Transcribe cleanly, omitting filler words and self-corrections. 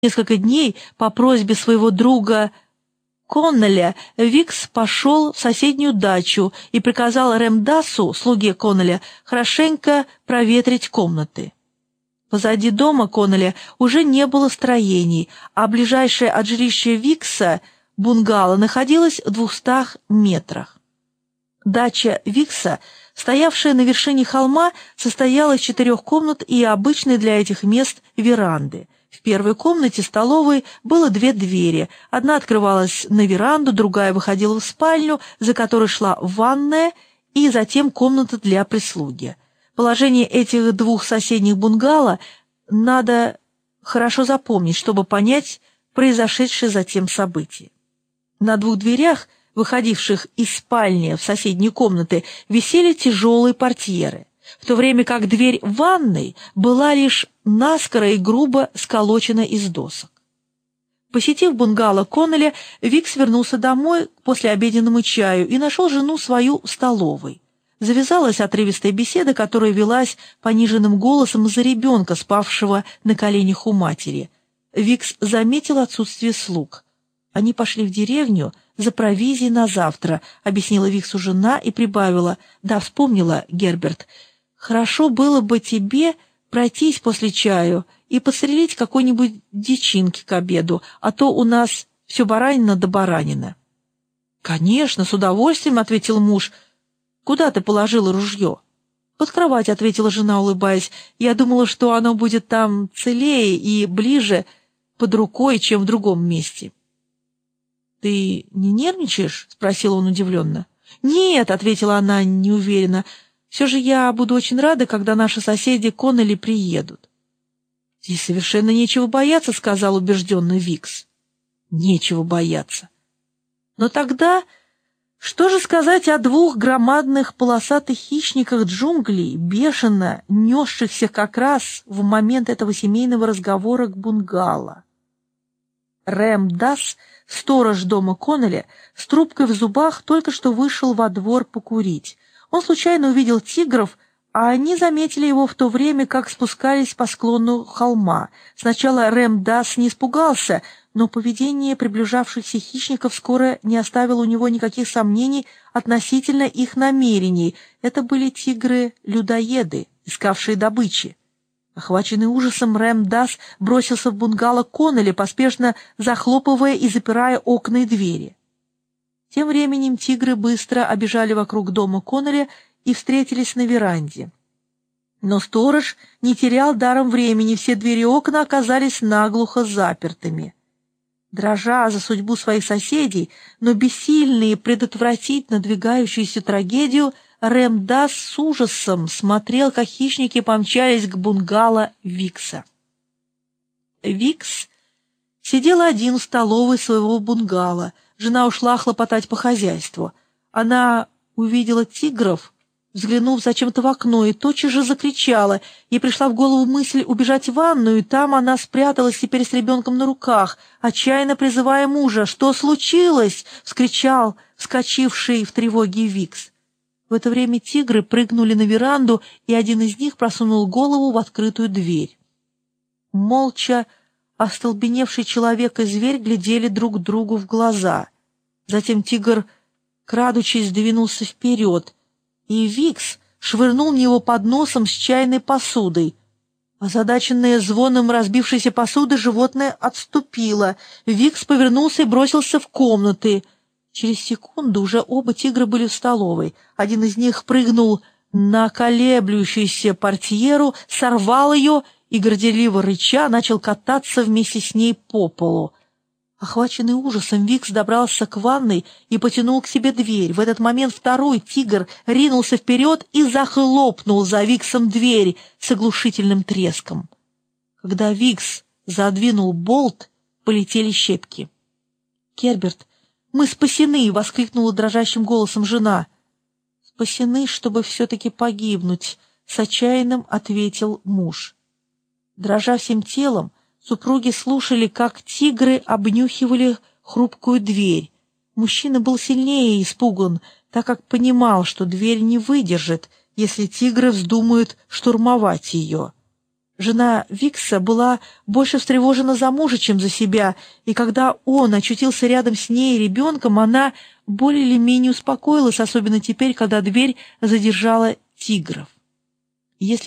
Несколько дней по просьбе своего друга Коннелля Викс пошел в соседнюю дачу и приказал Ремдасу, слуге Коннелля, хорошенько проветрить комнаты. Позади дома Коннелля уже не было строений, а ближайшее от жилища Викса бунгало находилось в 200 метрах. Дача Викса, стоявшая на вершине холма, состояла из 4 комнат и обычной для этих мест веранды. В первой комнате столовой было 2 двери. Одна открывалась на веранду, другая выходила в спальню, за которой шла ванная и затем комната для прислуги. Положение этих 2 соседних бунгало надо хорошо запомнить, чтобы понять произошедшее затем событие. На 2 дверях, выходивших из спальни в соседние комнаты, висели тяжелые портьеры, в то время как дверь ванной была лишь наскоро и грубо сколочена из досок. Посетив бунгало Коннелля, Викс вернулся домой к послеобеденному чаю и нашел жену свою в столовой. Завязалась отрывистая беседа, которая велась пониженным голосом из-за ребенка, спавшего на коленях у матери. Викс заметил отсутствие слуг. Они пошли в деревню за провизией на завтра, объяснила Виксу жена и прибавила: «Да, вспомнила, Герберт, хорошо было бы тебе пройтись после чаю и подстрелить какой-нибудь дичинки к обеду, а то у нас все баранина да баранина». «Конечно, с удовольствием», — ответил муж. «Куда ты положила ружье?» «Под кровать», — ответила жена, улыбаясь. «Я думала, что оно будет там целее и ближе под рукой, чем в другом месте». «Ты не нервничаешь?» — спросил он удивленно. «Нет», — ответила она неуверенно. «Все же я буду очень рада, когда наши соседи Коннелли приедут». «Здесь совершенно нечего бояться», — сказал убежденно Викс. «Нечего бояться». Но тогда что же сказать о 2 громадных полосатых хищниках джунглей, бешено несшихся как раз в момент этого семейного разговора к бунгало? Ремдас, сторож дома Коннелля, с трубкой в зубах только что вышел во двор покурить. Он случайно увидел тигров, а они заметили его в то время, как спускались по склону холма. Сначала Ремдас не испугался, но поведение приближавшихся хищников скоро не оставило у него никаких сомнений относительно их намерений. Это были тигры-людоеды, искавшие добычи. Охваченный ужасом, Ремдас бросился в бунгало Коннелля, поспешно захлопывая и запирая окна и двери. Тем временем тигры быстро обежали вокруг дома Коннелля и встретились на веранде. Но сторож не терял даром времени, все двери и окна оказались наглухо запертыми. Дрожа за судьбу своих соседей, но бессильный предотвратить надвигающуюся трагедию, Ремдас с ужасом смотрел, как хищники помчались к бунгало Викса. Викс сидел один в столовой своего бунгало. Жена ушла хлопотать по хозяйству. Она увидела тигров, взглянув зачем-то в окно, и тотчас же закричала. Ей пришла в голову мысль убежать в ванную, и там она спряталась теперь с ребенком на руках, отчаянно призывая мужа. «Что случилось?» — вскричал вскочивший в тревоге Викс. В это время тигры прыгнули на веранду, и один из них просунул голову в открытую дверь. Молча остолбеневший человек и зверь глядели друг другу в глаза. Затем тигр, крадучись, двинулся вперед, и Викс швырнул в него подносом с чайной посудой. Озадаченное звоном разбившейся посуды, животное отступило. Викс повернулся и бросился в комнаты. Через секунду уже оба тигра были в столовой. Один из них прыгнул на колеблющуюся портьеру, сорвал ее и, горделиво рыча, начал кататься вместе с ней по полу. Охваченный ужасом, Викс добрался к ванной и потянул к себе дверь. В этот момент второй тигр ринулся вперед и захлопнул за Виксом дверь с оглушительным треском. Когда Викс задвинул болт, полетели щепки. «Герберт, мы спасены!» — воскликнула дрожащим голосом жена. «Спасены, чтобы все-таки погибнуть», — с отчаянным ответил муж. Дрожа всем телом, супруги слушали, как тигры обнюхивали хрупкую дверь. Мужчина был сильнее испуган, так как понимал, что дверь не выдержит, если тигры вздумают штурмовать ее. Жена Викса была больше встревожена за мужа, чем за себя, и когда он очутился рядом с ней и ребенком, она более или менее успокоилась, особенно теперь, когда дверь задержала тигров.